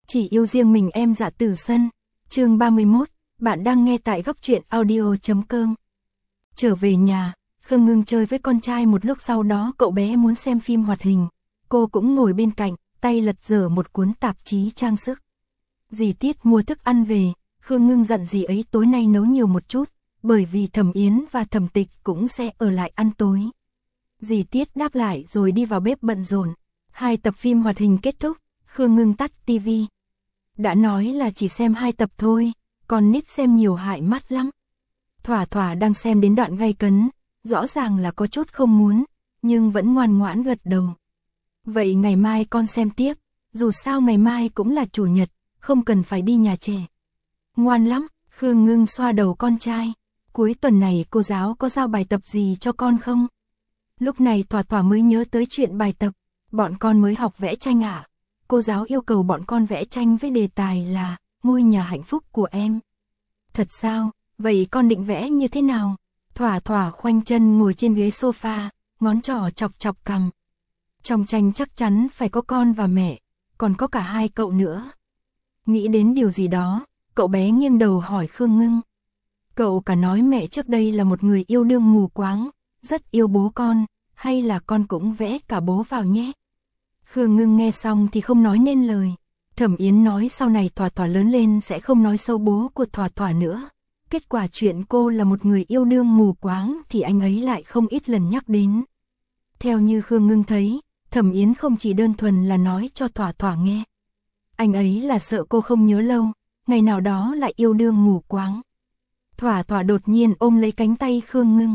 Chỉ yêu riêng mình em Dạ Tử Sân. Chương 31, bạn đang nghe tại góc truyện audio.com. Trở về nhà, Khương Ngưng chơi với con trai một lúc, sau đó cậu bé muốn xem phim hoạt hình. Cô cũng ngồi bên cạnh, tay lật dở một cuốn tạp chí trang sức. Dì Tiết mua thức ăn về, Khương Ngưng dặn dì ấy tối nay nấu nhiều một chút, bởi vì Thẩm Yến và Thẩm Tịch cũng sẽ ở lại ăn tối. Dì Tiết đáp lại rồi đi vào bếp bận rộn. 2 tập phim hoạt hình kết thúc, Khương Ngưng tắt tivi. Đã nói là chỉ xem 2 tập thôi, còn nít xem nhiều hại mắt lắm. Thỏa Thỏa đang xem đến đoạn gay cấn, rõ ràng là có chút không muốn, nhưng vẫn ngoan ngoãn gật đầu. Vậy ngày mai con xem tiếp, dù sao ngày mai cũng là chủ nhật, không cần phải đi nhà trẻ. Ngoan lắm, Khương Ngưng xoa đầu con trai. Cuối tuần này cô giáo có giao bài tập gì cho con không? Lúc này Thỏa Thỏa mới nhớ tới chuyện bài tập. Bọn con mới học vẽ tranh ạ. Cô giáo yêu cầu bọn con vẽ tranh với đề tài là ngôi nhà hạnh phúc của em. Thật sao? Vậy con định vẽ như thế nào? Thỏa Thỏa khoanh chân ngồi trên ghế sofa, ngón trỏ chọc chọc cằm. Trong tranh chắc chắn phải có con và mẹ, còn có cả 2 cậu nữa. Nghĩ đến điều gì đó, cậu bé nghiêng đầu hỏi Khương Ngưng. Cậu cả nói mẹ trước đây là một người yêu đương mù quáng, rất yêu bố con, hay là con cũng vẽ cả bố vào nhé? Khương Ngưng nghe xong thì không nói nên lời. Thẩm Yến nói sau này Thỏa Thỏa lớn lên sẽ không nói xấu bố của Thỏa Thỏa nữa. Kết quả chuyện cô là một người yêu đương mù quáng thì anh ấy lại không ít lần nhắc đến. Theo như Khương Ngưng thấy, Thẩm Yến không chỉ đơn thuần là nói cho Thỏa Thỏa nghe. Anh ấy là sợ cô không nhớ lâu, ngày nào đó lại yêu đương mù quáng. Thỏa Thỏa đột nhiên ôm lấy cánh tay Khương Ngưng.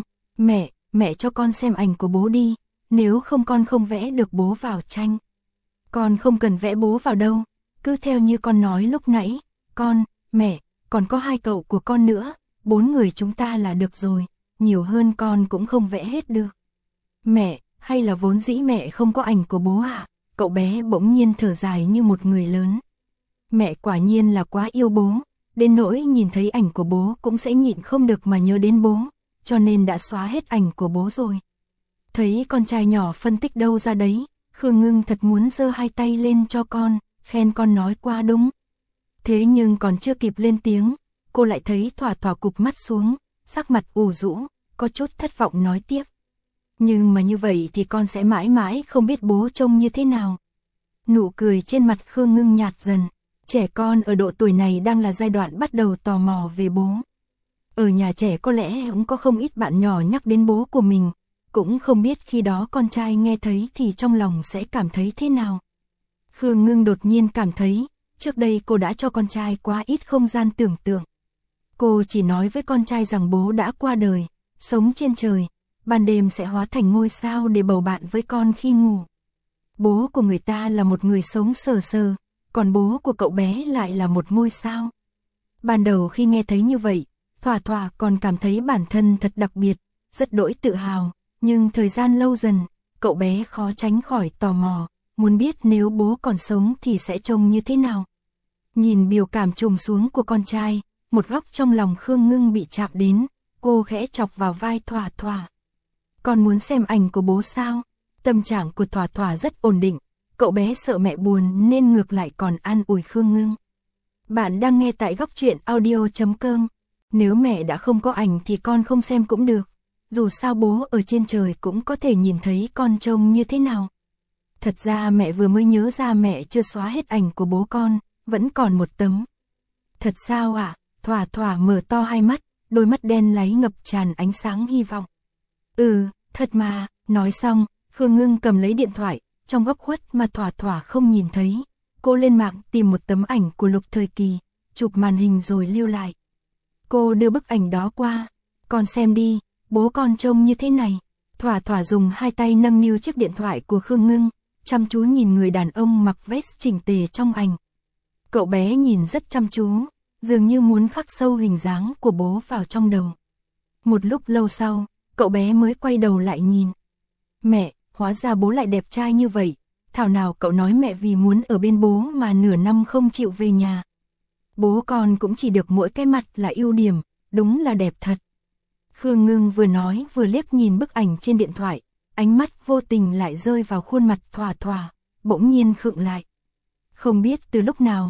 Mẹ cho con xem ảnh của bố đi, nếu không con không vẽ được bố vào tranh. Con không cần vẽ bố vào đâu, cứ theo như con nói lúc nãy, con, mẹ, còn có 2 cậu của con nữa, 4 người chúng ta là được rồi, nhiều hơn con cũng không vẽ hết được. Mẹ, hay là vốn dĩ mẹ không có ảnh của bố à? Cậu bé bỗng nhiên thở dài như một người lớn. Mẹ quả nhiên là quá yêu bố, đến nỗi nhìn thấy ảnh của bố cũng sẽ nhịn không được mà nhớ đến bố, cho nên đã xóa hết ảnh của bố rồi. Thấy con trai nhỏ phân tích đâu ra đấy, Khương Ngưng thật muốn giơ 2 tay lên cho con, khen con nói quá đúng. Thế nhưng còn chưa kịp lên tiếng, cô lại thấy Thỏa Thỏa cụp mắt xuống, sắc mặt ủ rũ, có chút thất vọng nói tiếp. Nhưng mà như vậy thì con sẽ mãi mãi không biết bố trông như thế nào. Nụ cười trên mặt Khương Ngưng nhạt dần, trẻ con ở độ tuổi này đang là giai đoạn bắt đầu tò mò về bố. Ở nhà trẻ có lẽ cũng có không ít bạn nhỏ nhắc đến bố của mình, cũng không biết khi đó con trai nghe thấy thì trong lòng sẽ cảm thấy thế nào. Khương Ngưng đột nhiên cảm thấy, trước đây cô đã cho con trai quá ít không gian tưởng tượng. Cô chỉ nói với con trai rằng bố đã qua đời, sống trên trời, ban đêm sẽ hóa thành ngôi sao để bầu bạn với con khi ngủ. Bố của người ta là một người sống sờ sờ, còn bố của cậu bé lại là một ngôi sao. Ban đầu khi nghe thấy như vậy, Thỏa Thỏa còn cảm thấy bản thân thật đặc biệt, rất đỗi tự hào, nhưng thời gian lâu dần, cậu bé khó tránh khỏi tò mò, muốn biết nếu bố còn sống thì sẽ trông như thế nào. Nhìn biểu cảm trùng xuống của con trai, một góc trong lòng Khương Ngưng bị chạm đến, cô khẽ chọc vào vai Thỏa Thỏa. Con muốn xem ảnh của bố sao? Tâm trạng của Thỏa Thỏa rất ổn định, cậu bé sợ mẹ buồn nên ngược lại còn an ủi Khương Ngưng. Bạn đang nghe tại góc truyện audio.com. Nếu mẹ đã không có ảnh thì con không xem cũng được, dù sao bố ở trên trời cũng có thể nhìn thấy con trông như thế nào. Thật ra mẹ vừa mới nhớ ra mẹ chưa xóa hết ảnh của bố con, vẫn còn một tấm. Thật sao ạ? Thỏa Thỏa mở to 2 mắt, đôi mắt đen láy ngập tràn ánh sáng hy vọng. Thật mà, nói xong, Khương Ngưng cầm lấy điện thoại, trong góc khuất mà Thỏa Thỏa không nhìn thấy. Cô lên mạng tìm một tấm ảnh của Lục Thời Kỳ, chụp màn hình rồi lưu lại. Cô đưa bức ảnh đó qua, con xem đi, bố con trông như thế này. Thỏa Thỏa dùng 2 tay nâng niu chiếc điện thoại của Khương Ngưng, chăm chú nhìn người đàn ông mặc vest chỉnh tề trong ảnh. Cậu bé nhìn rất chăm chú, dường như muốn khắc sâu hình dáng của bố vào trong đầu. Một lúc lâu sau, cậu bé mới quay đầu lại nhìn. Mẹ, hóa ra bố lại đẹp trai như vậy, thảo nào cậu nói mẹ vì muốn ở bên bố mà nửa năm không chịu về nhà. Bố con cũng chỉ được mỗi cái mặt là ưu điểm, đúng là đẹp thật. Khương Ngưng vừa nói vừa liếc nhìn bức ảnh trên điện thoại, ánh mắt vô tình lại rơi vào khuôn mặt Thỏa Thỏa, bỗng nhiên khựng lại. Không biết từ lúc nào,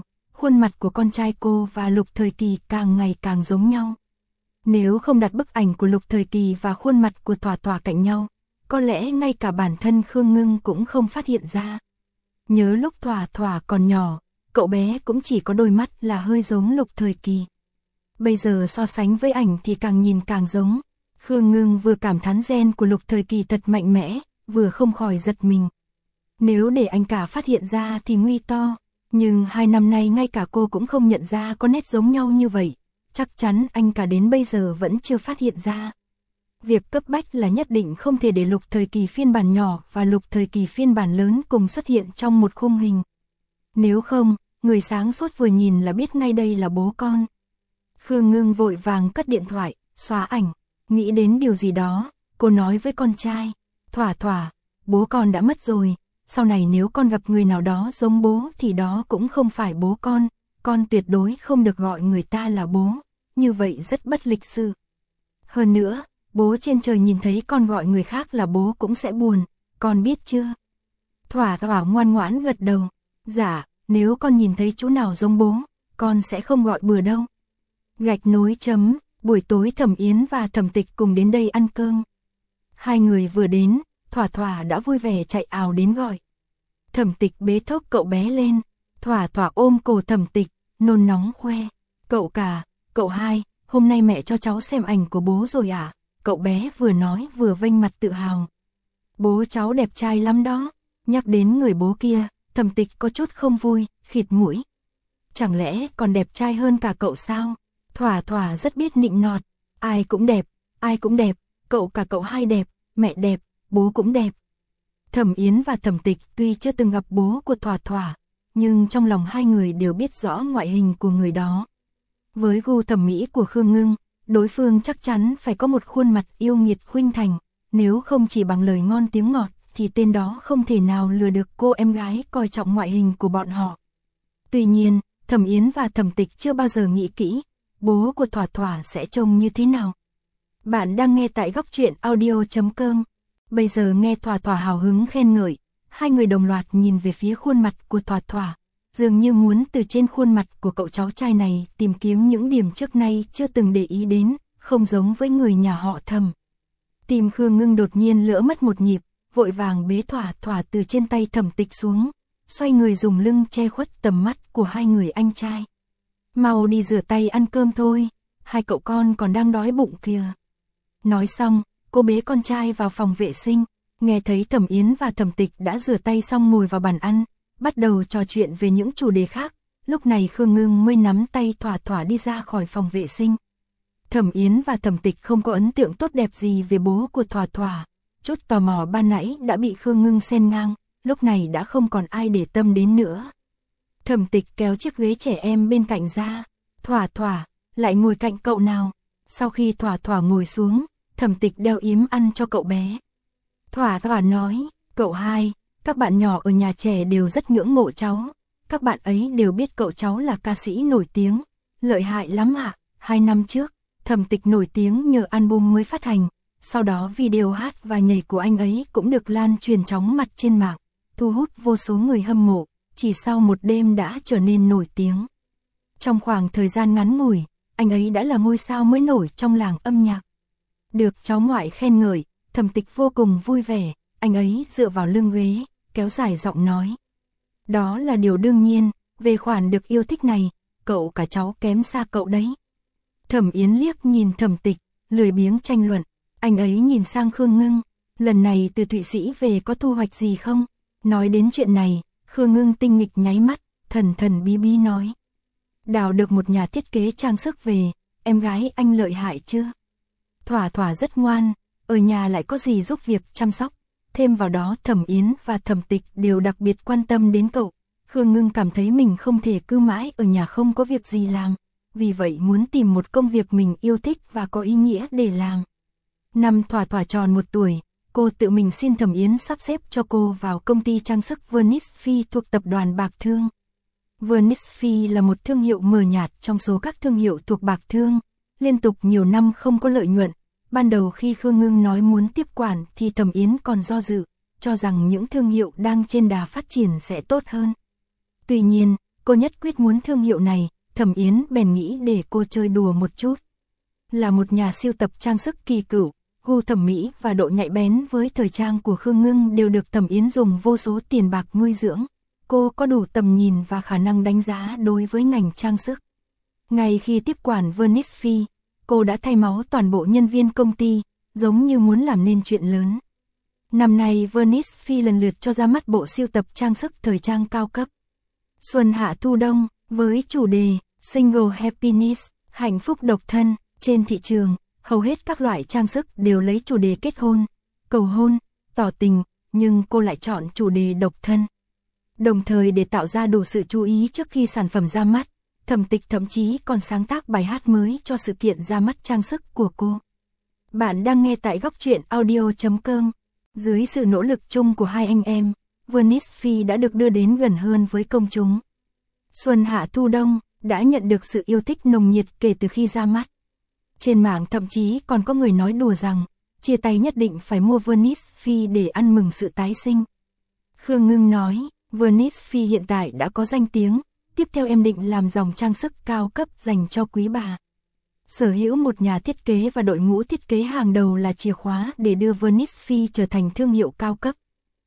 khuôn mặt của con trai cô và Lục Thời Kỳ càng ngày càng giống nhau. Nếu không đặt bức ảnh của Lục Thời Kỳ và khuôn mặt của Thỏa Thỏa cạnh nhau, có lẽ ngay cả bản thân Khương Ngưng cũng không phát hiện ra. Nhớ lúc Thỏa Thỏa còn nhỏ, cậu bé cũng chỉ có đôi mắt là hơi giống Lục Thời Kỳ. Bây giờ so sánh với ảnh thì càng nhìn càng giống. Khương Ngưng vừa cảm thán gen của Lục Thời Kỳ thật mạnh mẽ, vừa không khỏi giật mình. Nếu để anh cả phát hiện ra thì nguy to, nhưng 2 năm nay ngay cả cô cũng không nhận ra có nét giống nhau như vậy. Chắc chắn anh cả đến bây giờ vẫn chưa phát hiện ra. Việc cấp bách là nhất định không thể để Lục Thời Kỳ phiên bản nhỏ và Lục Thời Kỳ phiên bản lớn cùng xuất hiện trong một khung hình. Nếu không, người sáng suốt vừa nhìn là biết ngay đây là bố con. Khương Ngưng vội vàng cất điện thoại, xóa ảnh, nghĩ đến điều gì đó, cô nói với con trai, Thỏa Thỏa, bố con đã mất rồi, sau này nếu con gặp người nào đó giống bố thì đó cũng không phải bố con tuyệt đối không được gọi người ta là bố, như vậy rất bất lịch sự. Hơn nữa, bố trên trời nhìn thấy con gọi người khác là bố cũng sẽ buồn, con biết chưa? Thỏa Thỏa ngoan ngoãn gật đầu, dạ, nếu con nhìn thấy chú nào giống bố, con sẽ không gọi bừa đâu. Gạch nối chấm, buổi tối Thẩm Yến và Thẩm Tịch cùng đến đây ăn cơm. Hai người vừa đến, Thỏa Thỏa đã vui vẻ chạy ào đến gọi. Thẩm Tịch bế thốc cậu bé lên, Thỏa Thỏa ôm cổ Thẩm Tịch, nôn nóng khoe. Cậu cả, cậu hai, hôm nay mẹ cho cháu xem ảnh của bố rồi à? Cậu bé vừa nói vừa vênh mặt tự hào. Bố cháu đẹp trai lắm đó. Nhắc đến người bố kia, Thẩm Tịch có chút không vui, khịt mũi. Chẳng lẽ còn đẹp trai hơn cả cậu sao? Thỏa Thỏa rất biết nịnh nọt. Ai cũng đẹp, cậu cả cậu hai đẹp, mẹ đẹp, bố cũng đẹp. Thẩm Yến và Thẩm Tịch tuy chưa từng gặp bố của Thỏa Thỏa, nhưng trong lòng hai người đều biết rõ ngoại hình của người đó. Với gu thẩm mỹ của Khương Ngưng, đối phương chắc chắn phải có một khuôn mặt yêu nghiệt khuynh thành, nếu không chỉ bằng lời ngon tiếng ngọt, thì tên đó không thể nào lừa được cô em gái coi trọng ngoại hình của bọn họ. Tuy nhiên, Thẩm Yến và Thẩm Tịch chưa bao giờ nghĩ kỹ, bố của Thỏa Thỏa sẽ trông như thế nào. Bạn đang nghe tại góc truyện audio.com. Bây giờ nghe Thỏa Thỏa hào hứng khen ngợi, hai người đồng loạt nhìn về phía khuôn mặt của Thỏa Thỏa, dường như muốn từ trên khuôn mặt của cậu cháu trai này tìm kiếm những điểm trước nay chưa từng để ý đến, không giống với người nhà họ Thẩm. Tim Khương Ngưng đột nhiên lỡ mất một nhịp, vội vàng bế Thỏa Thỏa từ trên tay Thẩm Tịch xuống, xoay người dùng lưng che khuất tầm mắt của hai người anh trai. Mau đi rửa tay ăn cơm thôi, hai cậu con còn đang đói bụng kìa. Nói xong, cô bế con trai vào phòng vệ sinh, nghe thấy Thẩm Yến và Thẩm Tịch đã rửa tay xong ngồi vào bàn ăn, bắt đầu trò chuyện về những chủ đề khác, lúc này Khương Ngưng mới nắm tay Thỏa Thỏa đi ra khỏi phòng vệ sinh. Thẩm Yến và Thẩm Tịch không có ấn tượng tốt đẹp gì về bố của Thỏa Thỏa, chút tò mò ban nãy đã bị Khương Ngưng xen ngang, lúc này đã không còn ai để tâm đến nữa. Thẩm Tịch kéo chiếc ghế trẻ em bên cạnh ra, Thỏa Thỏa, lại ngồi cạnh cậu nào. Sau khi Thỏa Thỏa ngồi xuống, Thẩm Tịch đeo yếm ăn cho cậu bé. Thỏa Thỏa nói, cậu hai, các bạn nhỏ ở nhà trẻ đều rất ngưỡng mộ cháu, các bạn ấy đều biết cậu cháu là ca sĩ nổi tiếng, lợi hại lắm ạ. 2 năm trước, Thẩm Tịch nổi tiếng nhờ album mới phát hành, sau đó video hát và nhảy của anh ấy cũng được lan truyền chóng mặt trên mạng, thu hút vô số người hâm mộ, chỉ sau một đêm đã trở nên nổi tiếng. Trong khoảng thời gian ngắn ngủi, anh ấy đã là ngôi sao mới nổi trong làng âm nhạc. Được cháu ngoại khen ngợi, Thẩm Tịch vô cùng vui vẻ, anh ấy dựa vào lưng ghế, kéo dài giọng nói. Đó là điều đương nhiên, về khoản được yêu thích này, cậu cả cháu kém xa cậu đấy. Thẩm Yến liếc nhìn Thẩm Tịch, lười biếng tranh luận, anh ấy nhìn sang Khương Ngưng, lần này từ Thụy Sĩ về có thu hoạch gì không? Nói đến chuyện này, Khương Ngưng tinh nghịch nháy mắt, thần thần bí bí nói. Đào được một nhà thiết kế trang sức về, em gái anh lợi hại chưa? Thỏa Thỏa rất ngoan, ở nhà lại có gì giúp việc chăm sóc. Thêm vào đó Thẩm Yến và Thẩm Tịch đều đặc biệt quan tâm đến cậu. Khương Ngưng cảm thấy mình không thể cứ mãi ở nhà không có việc gì làm. Vì vậy muốn tìm một công việc mình yêu thích và có ý nghĩa để làm. Năm Thỏa Thỏa tròn 1 tuổi, cô tự mình xin Thẩm Yến sắp xếp cho cô vào công ty trang sức Venice Phi thuộc tập đoàn Bạc Thương. Venice Phi là một thương hiệu mờ nhạt trong số các thương hiệu thuộc Bạc Thương, liên tục nhiều năm không có lợi nhuận. Ban đầu khi Khương Ngưng nói muốn tiếp quản thì Thẩm Yến còn do dự, cho rằng những thương hiệu đang trên đà phát triển sẽ tốt hơn. Tuy nhiên, cô nhất quyết muốn thương hiệu này, Thẩm Yến bèn nghĩ để cô chơi đùa một chút. Là một nhà sưu tập trang sức kỳ cựu, gu thẩm mỹ và độ nhạy bén với thời trang của Khương Ngưng đều được Thẩm Yến dùng vô số tiền bạc nuôi dưỡng. Cô có đủ tầm nhìn và khả năng đánh giá đối với ngành trang sức. Ngay khi tiếp quản Venice Phi, cô đã thay máu toàn bộ nhân viên công ty, giống như muốn làm nên chuyện lớn. Năm nay Venice Phi lần lượt cho ra mắt bộ sưu tập trang sức thời trang cao cấp. Xuân hạ thu đông, với chủ đề Single Happiness, hạnh phúc độc thân, trên thị trường, hầu hết các loại trang sức đều lấy chủ đề kết hôn, cầu hôn, tỏ tình, nhưng cô lại chọn chủ đề độc thân. Đồng thời để tạo ra đủ sự chú ý trước khi sản phẩm ra mắt, Thẩm Tịch thậm chí còn sáng tác bài hát mới cho sự kiện ra mắt trang sức của cô. Bạn đang nghe tại góc truyện audio.com. Dưới sự nỗ lực chung của hai anh em, Venice Phi đã được đưa đến gần hơn với công chúng. Xuân hạ thu đông đã nhận được sự yêu thích nồng nhiệt kể từ khi ra mắt. Trên mạng thậm chí còn có người nói đùa rằng, chia tay nhất định phải mua Venice Phi để ăn mừng sự tái sinh. Khương Ngưng nói, Venice Phi hiện tại đã có danh tiếng, tiếp theo em định làm dòng trang sức cao cấp dành cho quý bà. Sở hữu một nhà thiết kế và đội ngũ thiết kế hàng đầu là chìa khóa để đưa Venice Phi trở thành thương hiệu cao cấp.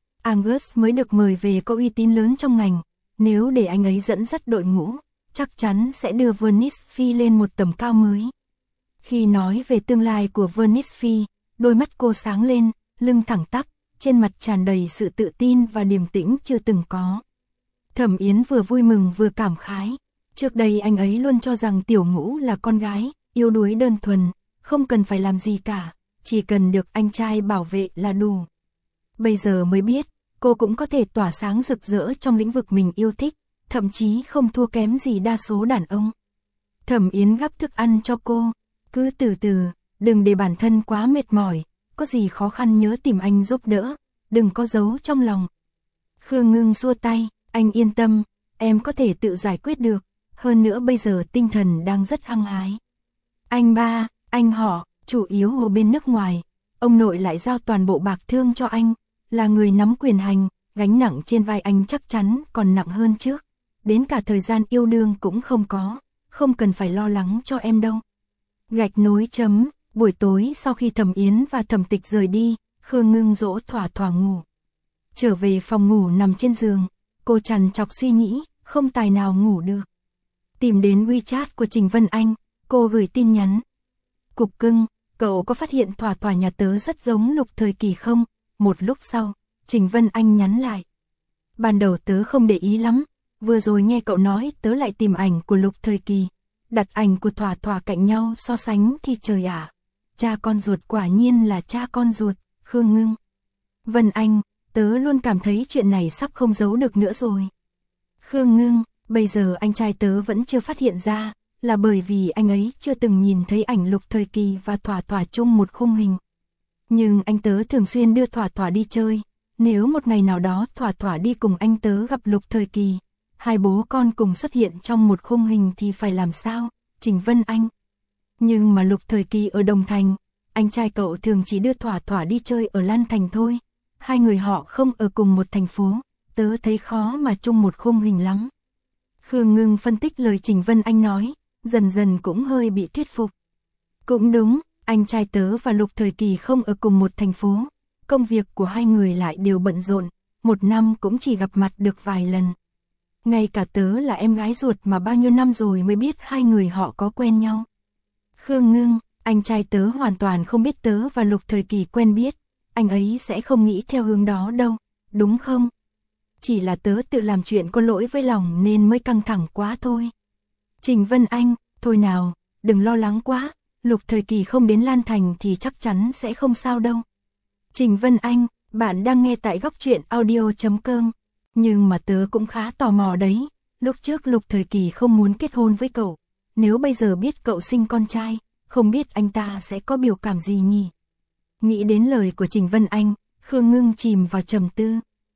Angus mới được mời về có uy tín lớn trong ngành, nếu để anh ấy dẫn dắt đội ngũ, chắc chắn sẽ đưa Venice Phi lên một tầm cao mới. Khi nói về tương lai của Venice Phi, đôi mắt cô sáng lên, lưng thẳng tắp, trên mặt tràn đầy sự tự tin và điềm tĩnh chưa từng có. Thẩm Yến vừa vui mừng vừa cảm khái. Trước đây anh ấy luôn cho rằng Tiểu Ngũ là con gái, yếu đuối đơn thuần, không cần phải làm gì cả, chỉ cần được anh trai bảo vệ là đủ. Bây giờ mới biết, cô cũng có thể tỏa sáng rực rỡ trong lĩnh vực mình yêu thích, thậm chí không thua kém gì đa số đàn ông. Thẩm Yến gắp thức ăn cho cô, cứ từ từ, đừng để bản thân quá mệt mỏi, có gì khó khăn nhớ tìm anh giúp đỡ, đừng có giấu trong lòng. Khương Ngưng xua tay, anh yên tâm, em có thể tự giải quyết được, hơn nữa bây giờ tinh thần đang rất hăng hái. Anh ba, anh họ, chủ yếu ở bên nước ngoài, ông nội lại giao toàn bộ bạc thương cho anh, là người nắm quyền hành, gánh nặng trên vai anh chắc chắn còn nặng hơn trước, đến cả thời gian yêu đương cũng không có, không cần phải lo lắng cho em đâu. Gạch nối chấm, buổi tối sau khi Thẩm Yến và Thẩm Tịch rời đi, Khương Ngưng dỗ thỏa thỏa ngủ. Trở về phòng ngủ nằm trên giường, cô trằn trọc suy nghĩ, không tài nào ngủ được. Tìm đến WeChat của Trình Vân Anh, cô gửi tin nhắn. Cục cưng, cậu có phát hiện thỏa thỏa nhà tớ rất giống Lục Thời Kỳ không? Một lúc sau, Trình Vân Anh nhắn lại. Ban đầu tớ không để ý lắm, vừa rồi nghe cậu nói tớ lại tìm ảnh của Lục Thời Kỳ. Đặt ảnh của thỏa thỏa cạnh nhau so sánh thì trời ạ. Cha con ruột quả nhiên là cha con ruột, Khương Ngưng. Vân Anh, tớ luôn cảm thấy chuyện này sắp không giấu được nữa rồi. Khương Ngưng, bây giờ anh trai tớ vẫn chưa phát hiện ra, là bởi vì anh ấy chưa từng nhìn thấy ảnh Lục Thời Kỳ và thỏa thỏa chung một khung hình. Nhưng anh tớ thường xuyên đưa thỏa thỏa đi chơi, nếu một ngày nào đó thỏa thỏa đi cùng anh tớ gặp Lục Thời Kỳ, hai bố con cùng xuất hiện trong một khung hình thì phải làm sao, Trình Vân Anh. Nhưng mà Lục Thời Kỳ ở Đồng Thành, anh trai cậu thường chỉ đưa thỏa thỏa đi chơi ở Lan Thành thôi, hai người họ không ở cùng một thành phố, tớ thấy khó mà chung một khung hình lắm. Khương Ngưng phân tích lời Trình Vân Anh nói, dần dần cũng hơi bị thuyết phục. Cũng đúng, anh trai tớ và Lục Thời Kỳ không ở cùng một thành phố, công việc của hai người lại đều bận rộn, một năm cũng chỉ gặp mặt được vài lần. Ngay cả tớ là em gái ruột mà bao nhiêu năm rồi mới biết hai người họ có quen nhau. Khương Ngưng, anh trai tớ hoàn toàn không biết tớ và Lục Thời Kỳ quen biết, anh ấy sẽ không nghĩ theo hướng đó đâu, đúng không? Chỉ là tớ tự làm chuyện có lỗi với lòng nên mới căng thẳng quá thôi. Trình Vân Anh, thôi nào, đừng lo lắng quá, Lục Thời Kỳ không đến Lan Thành thì chắc chắn sẽ không sao đâu. Trình Vân Anh, bạn đang nghe tại góc truyện audio.com. Nhưng mà tớ cũng khá tò mò đấy, lúc trước Lục Thời Kỳ không muốn kết hôn với cậu, nếu bây giờ biết cậu sinh con trai, không biết anh ta sẽ có biểu cảm gì nhỉ? Nghĩ đến lời của Trình Vân Anh, Khương Ngưng chìm vào trầm tư.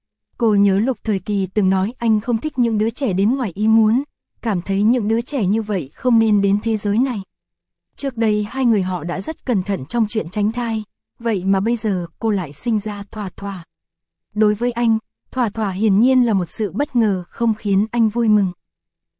Cô nhớ Lục Thời Kỳ từng nói anh không thích những đứa trẻ đến ngoài ý muốn, cảm thấy những đứa trẻ như vậy không nên đến thế giới này. Trước đây hai người họ đã rất cẩn thận trong chuyện tránh thai, vậy mà bây giờ cô lại sinh ra thỏa thỏa. Đối với anh, thỏa thỏa hiển nhiên là một sự bất ngờ không khiến anh vui mừng.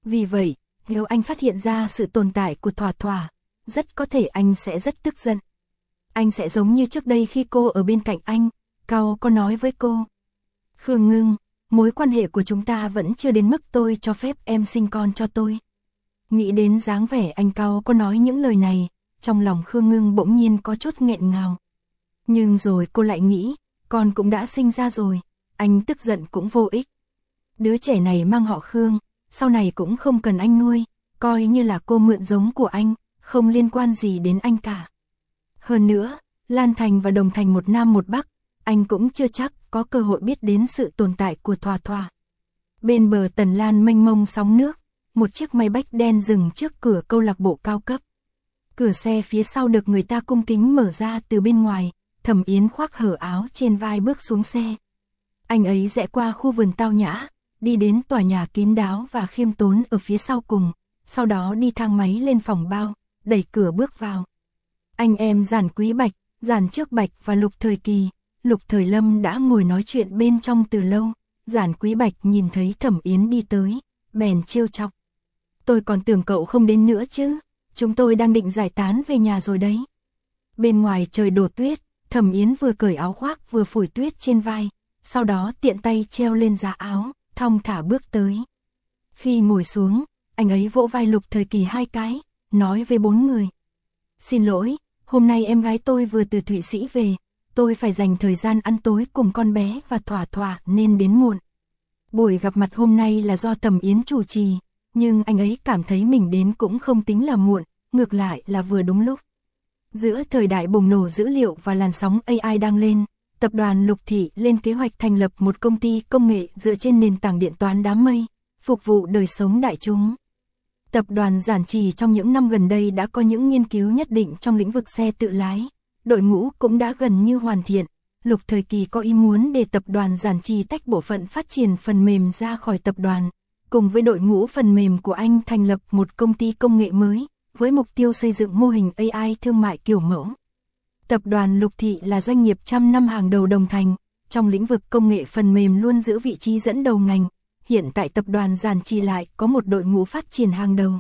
Vì vậy, nếu anh phát hiện ra sự tồn tại của Thỏa Thỏa, rất có thể anh sẽ rất tức giận. Anh sẽ giống như trước đây khi cô ở bên cạnh anh, Cao có nói với cô. Khương Ngưng, mối quan hệ của chúng ta vẫn chưa đến mức tôi cho phép em sinh con cho tôi. Nghĩ đến dáng vẻ anh Cao có nói những lời này, trong lòng Khương Ngưng bỗng nhiên có chút nghẹn ngào. Nhưng rồi cô lại nghĩ, con cũng đã sinh ra rồi, anh tức giận cũng vô ích. Đứa trẻ này mang họ Khương, sau này cũng không cần anh nuôi, coi như là cô mượn giống của anh, không liên quan gì đến anh cả. Hơn nữa, Lan Thành và Đồng Thành một Nam một Bắc, anh cũng chưa chắc có cơ hội biết đến sự tồn tại của Thỏa Thỏa. Bên bờ Tần Lan mênh mông sóng nước, một chiếc máy bách đen dừng trước cửa câu lạc bộ cao cấp. Cửa xe phía sau được người ta cung kính mở ra từ bên ngoài, Thẩm Yến khoác hở áo trên vai bước xuống xe. Anh ấy rẽ qua khu vườn tao nhã, đi đến tòa nhà kín đáo và khiêm tốn ở phía sau cùng, sau đó đi thang máy lên phòng bao, đẩy cửa bước vào. Anh em Giản Quý Bạch, Giản Trước Bạch và Lục Thời Kỳ, Lục Thời Lâm đã ngồi nói chuyện bên trong từ lâu. Giản Quý Bạch nhìn thấy Thẩm Yến đi tới, bèn trêu chọc. Tôi còn tưởng cậu không đến nữa chứ, chúng tôi đang định giải tán về nhà rồi đấy. Bên ngoài trời đổ tuyết, Thẩm Yến vừa cởi áo khoác vừa phủi tuyết trên vai, sau đó tiện tay treo lên giá áo, thong thả bước tới. Khi ngồi xuống, anh ấy vỗ vai Lục Thời Kỳ 2 cái, nói với 4 người. Xin lỗi, hôm nay em gái tôi vừa từ Thụy Sĩ về, tôi phải dành thời gian ăn tối cùng con bé và Thỏa Thỏa nên đến muộn. Buổi gặp mặt hôm nay là do Thẩm Yến chủ trì, nhưng anh ấy cảm thấy mình đến cũng không tính là muộn, ngược lại là vừa đúng lúc. Giữa thời đại bùng nổ dữ liệu và làn sóng AI đang lên, tập đoàn Lục Thị lên kế hoạch thành lập một công ty công nghệ dựa trên nền tảng điện toán đám mây, phục vụ đời sống đại chúng. Tập đoàn Giản Trì trong những năm gần đây đã có những nghiên cứu nhất định trong lĩnh vực xe tự lái, đội ngũ cũng đã gần như hoàn thiện. Lục Thời Kỳ có ý muốn để tập đoàn Giản Trì tách bộ phận phát triển phần mềm ra khỏi tập đoàn, cùng với đội ngũ phần mềm của anh thành lập một công ty công nghệ mới, với mục tiêu xây dựng mô hình AI thương mại kiểu mẫu. Tập đoàn Lục Thị là doanh nghiệp trăm năm hàng đầu Đồng Thành, trong lĩnh vực công nghệ phần mềm luôn giữ vị trí dẫn đầu ngành. Hiện tại tập đoàn Giản Trì lại có một đội ngũ phát triển hàng đầu.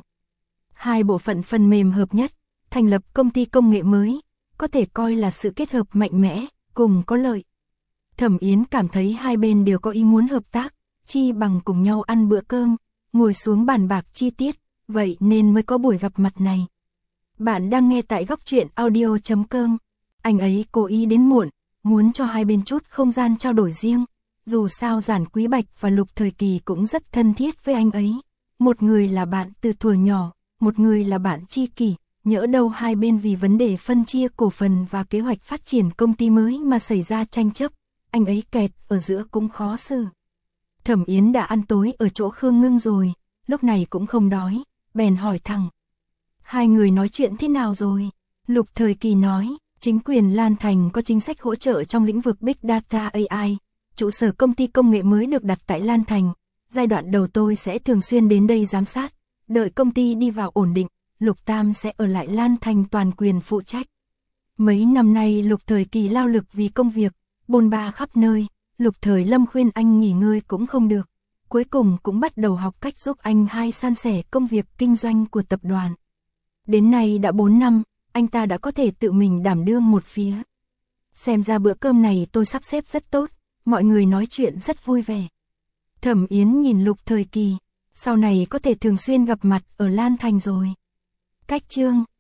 Hai bộ phận phần mềm hợp nhất, thành lập công ty công nghệ mới, có thể coi là sự kết hợp mạnh mẽ, cùng có lợi. Thẩm Yến cảm thấy hai bên đều có ý muốn hợp tác, chi bằng cùng nhau ăn bữa cơm, ngồi xuống bàn bạc chi tiết, vậy nên mới có buổi gặp mặt này. Bạn đang nghe tại Góc Truyện Audio.com. Anh ấy cố ý đến muộn, muốn cho hai bên chút không gian trao đổi riêng. Dù sao Giản Quý Bạch và Lục Thời Kỳ cũng rất thân thiết với anh ấy. Một người là bạn từ thuở nhỏ, một người là bạn tri kỷ. Nhỡ đâu hai bên vì vấn đề phân chia cổ phần và kế hoạch phát triển công ty mới mà xảy ra tranh chấp, anh ấy kẹt ở giữa cũng khó xử. Thẩm Yến đã ăn tối ở chỗ Khương Ngưng rồi, lúc này cũng không đói, bèn hỏi thẳng. Hai người nói chuyện thế nào rồi? Lục Thời Kỳ nói, chính quyền Lan Thành có chính sách hỗ trợ trong lĩnh vực Big Data AI. Trụ sở công ty công nghệ mới được đặt tại Lan Thành. Giai đoạn đầu tôi sẽ thường xuyên đến đây giám sát, đợi công ty đi vào ổn định, Lục Tam sẽ ở lại Lan Thành toàn quyền phụ trách. Mấy năm nay Lục Thời Kỳ lao lực vì công việc, bôn ba khắp nơi, Lục Thời Lâm khuyên anh nghỉ ngơi cũng không được. Cuối cùng cũng bắt đầu học cách giúp anh hai san sẻ công việc kinh doanh của tập đoàn. Đến nay đã 4 năm, anh ta đã có thể tự mình đảm đương một phía. Xem ra bữa cơm này tôi sắp xếp rất tốt, mọi người nói chuyện rất vui vẻ. Thẩm Yến nhìn Lục Thời Kỳ, sau này có thể thường xuyên gặp mặt ở Lan Thành rồi. Cách chương